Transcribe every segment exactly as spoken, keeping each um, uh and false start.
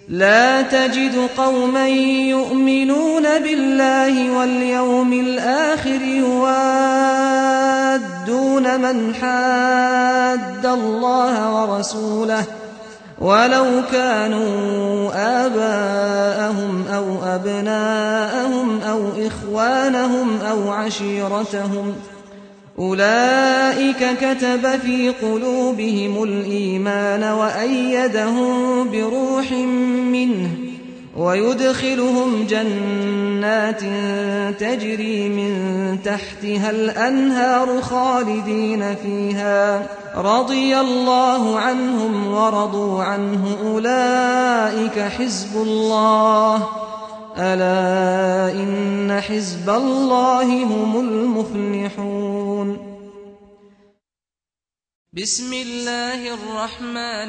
لا تجد قوما يؤمنون بالله واليوم الآخر يوادون من حاد الله ورسوله ولو كانوا آباءهم أو أبناءهم أو إخوانهم أو عشيرتهم أولئك كتب في قلوبهم الإيمان وأيدهم بروح منه ويدخلهم جنات تجري من تحتها الأنهار خالدين فيها رضي الله عنهم ورضوا عنه أولئك حزب الله ألا إن حزب الله هم المفلحون. بسم الله الرحمن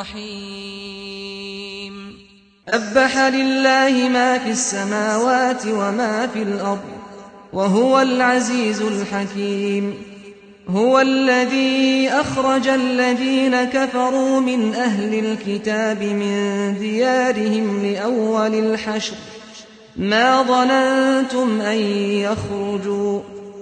الرحيم. سبح لله ما في السماوات وما في الأرض وهو العزيز الحكيم. هو الذي أخرج الذين كفروا من أهل الكتاب من ديارهم لأول الحشر ما ظننتم أن يخرجوا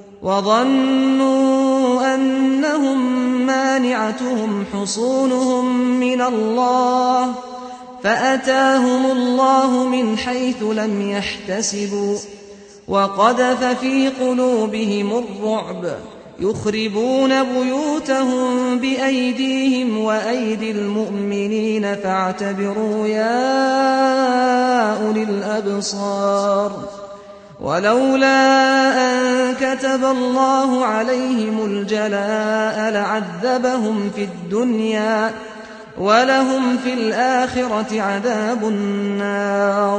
وظنوا أنهم مانعتهم حصونهم من الله فأتاهم الله من حيث لم يحتسبوا وقذف في قلوبهم الرعب يخربون بيوتهم بأيديهم وأيدي المؤمنين فاعتبروا يا أولي الأبصار. ولولا أن كتب الله عليهم الجلاء لعذبهم في الدنيا ولهم في الآخرة عذاب النار.